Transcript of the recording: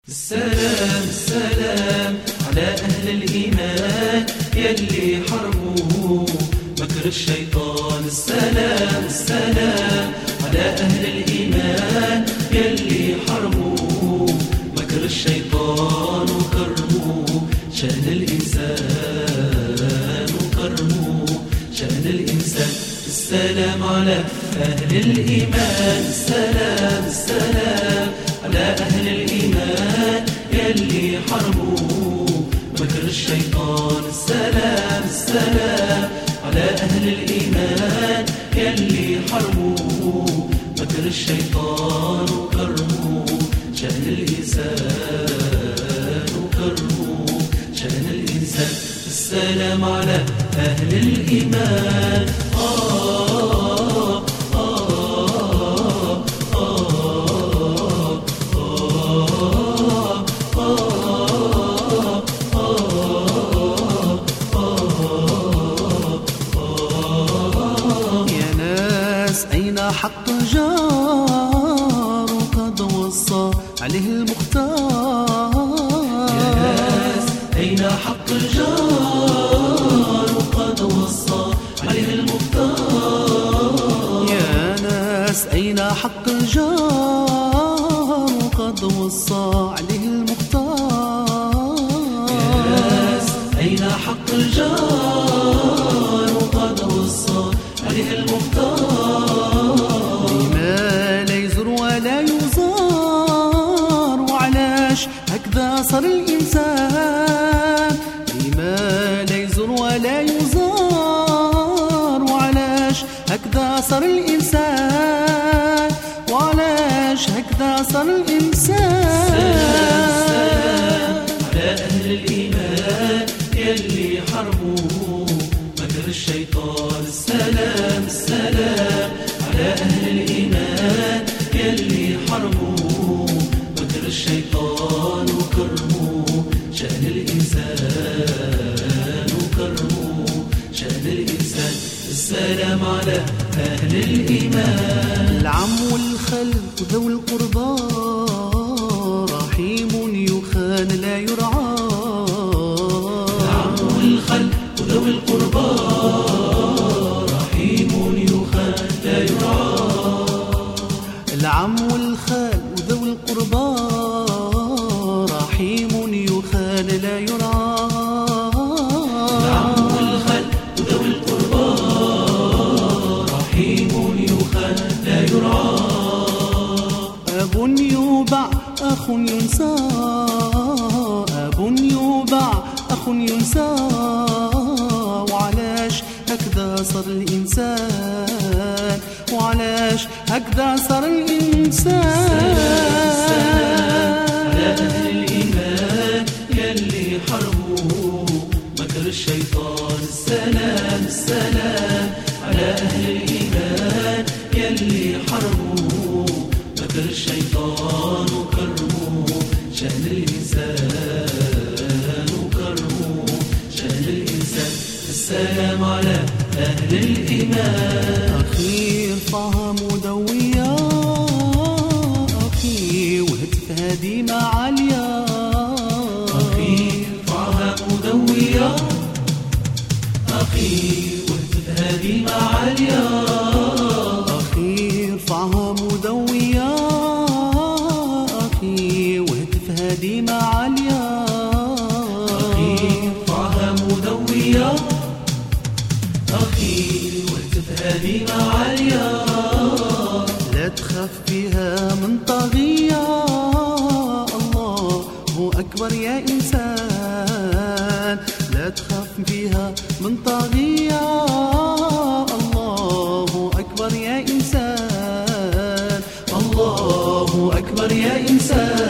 السلام السلام على أهل الإيمان يلي حربوا مكر الشيطان. السلام السلام على أهل الإيمان يلي حربوا مكر الشيطان وكرموا شأن الإنسان وكرموا شأن الإنسان. السلام على أهل الإيمان. السلام السلام على أهل الإيمان يلي حربوا مكر الشيطان. السلام السلام على أهل الإيمان يلي حربوا مكر الشيطان وكرموا شأن الإنسان وكرموا شأن الإنسان. السلام على أهل الإيمان. أين حق جار وقد وصى عليه المختار؟ يا ناس أين حق الجار وقد وصى عليه المختار؟ يا ناس أين حق الجار وقد وصى عليه المختار؟ يا ناس أين حق الجار وقد وصى عليه المختار؟ لما لا يزور ولا يزار وعلاش هكذا صار الإنسان؟ لما لا يزور ولا يزار وعلاش هكذا صار الإنسان؟ وعلاش هكذا صار الإنسان؟ السلام على أهل الإيمان يلي حربوا مكر الشيطان. السلام السلام على أهل الإيمان يلي حربوا مكر الشيطان وكرموا شأن الإنسان وكرموا شأن الإنسان. السلام على أهل الإيمان. العم والخل وذوي القربى رحيم يخان لا يرعى. العم والخل وذوي القربى رحيم يخان لا يرعى. العم والخال وذوي القربى رحيم يخان لا يرعى. العم والخل وذوي القربى رحيم يخان لا يرعى. أب يوبع أخ ينسى. أب يوبع أخ ينسى. وعلاش هكذا صار الإنسان؟ وعلاش هكذا صار الإنسان؟ على أهل الإيمان يلي حربوا مكر الشيطان. السلام السلام على أهل الإيمان يلي حربوا مكر الشيطان وكرموا شأن الإنسان وكرموا شأن الإنسان. السلام على أهل الإيمان. أخي ارفعها مدوية. أخي وهتف هادي معالية. أخي ارفعها مدوية. أخي واهتف هذه معالية. أخي ارفعها مدوية. أخي وهتف هادي معالية. أخي ارفعها مدوية. أخي واهتف هذه معالية. لا تخاف فيها من طاغية. الله هو أكبر يا إنسان. لا تخاف فيها من طاغية. الله أكبر يا إنسان. الله أكبر يا إنسان.